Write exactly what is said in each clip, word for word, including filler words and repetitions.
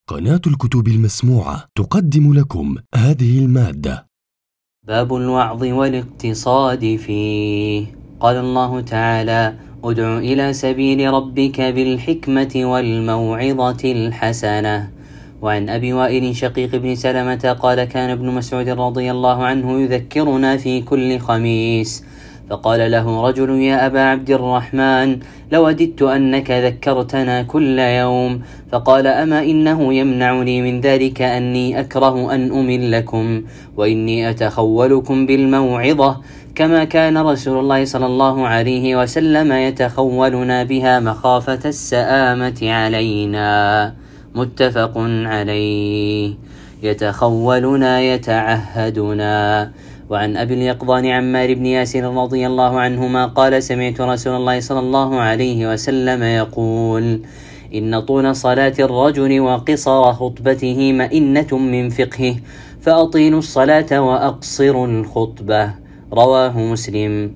قناة الكتب المسموعة تقدم لكم هذه المادة. باب الوعظ والاقتصاد فيه. قال الله تعالى: ادع إلى سبيل ربك بالحكمة والموعظة الحسنة. وعن أبي وائل شقيق بن سلمة قال: كان ابن مسعود رضي الله عنه يذكرنا في كل خميس، فقال له رجل: يا أبا عبد الرحمن، لوددت أنك ذكرتنا كل يوم. فقال: أما إنه يمنعني من ذلك أني أكره أن أملكم، وإني أتخولكم بالموعظة، كما كان رسول الله صلى الله عليه وسلم يتخولنا بها مخافة السآمة علينا. متفق عليه. يتخولنا يتعهدنا. وعن أبي اليقظان عمار بن ياسر رضي الله عنهما قال: سمعت رسول الله صلى الله عليه وسلم يقول: إن طول صلاة الرجل وقصر خطبته مئنة من فقهه، فأطيلوا الصلاة وأقصروا الخطبة. رواه مسلم.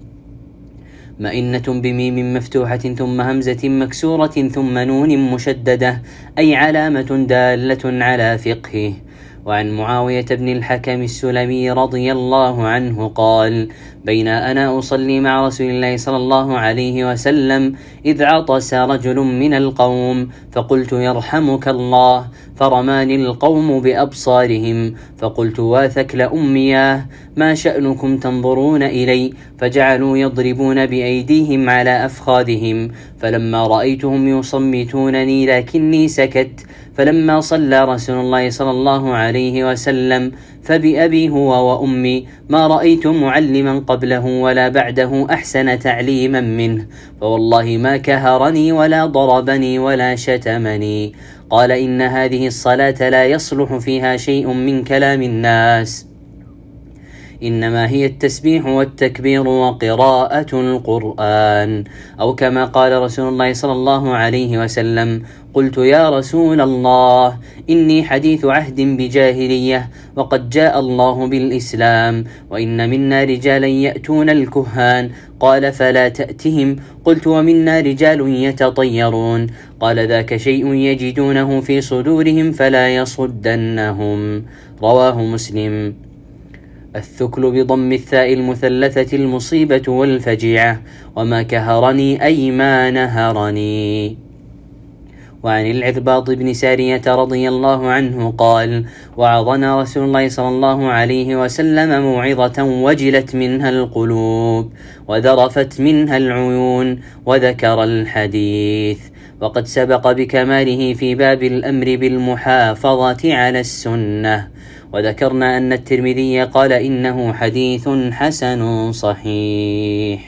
مئنة بميم مفتوحة ثم همزة مكسورة ثم نون مشددة، أي علامة دالة على فقهه. وعن معاوية بن الحكم السلمي رضي الله عنه قال: بين أنا أصلي مع رسول الله صلى الله عليه وسلم إذ عطس رجل من القوم، فقلت: يرحمك الله، فرماني القوم بأبصارهم، فقلت: واثكل أمياه، ما شأنكم تنظرون إلي؟ فجعلوا يضربون بأيديهم على أفخاذهم، فلما رأيتهم يصمتونني لكني سكت. فلما صلى رسول الله صلى الله عليه وسلم، فبأبي هو وأمي ما رأيت معلما قبله ولا بعده أحسن تعليما منه، فوالله ما كهرني ولا ضربني ولا شتمني. قال: إن هذه الصلاة لا يصلح فيها شيء من كلام الناس، إنما هي التسبيح والتكبير وقراءة القرآن. أو كما قال رسول الله صلى الله عليه وسلم: قلت: يا رسول الله، إني حديث عهد بجاهلية، وقد جاء الله بالإسلام، وإن منا رجالا يأتون الكهان. قال: فلا تأتهم. قلت: ومنا رجال يتطيرون. قال: ذاك شيء يجدونه في صدورهم فلا يصدنهم. رواه مسلم. الثكل بضم الثاء المثلثة المصيبة والفجيعة، وما كهرني أي ما نهرني. وعن العرباض بن سارية رضي الله عنه قال: وعظنا رسول الله صلى الله عليه وسلم موعظة وجلت منها القلوب وذرفت منها العيون، وذكر الحديث. وقد سبق بكماله في باب الأمر بالمحافظة على السنة. وذكرنا أن الترمذي قال: إنه حديث حسن صحيح.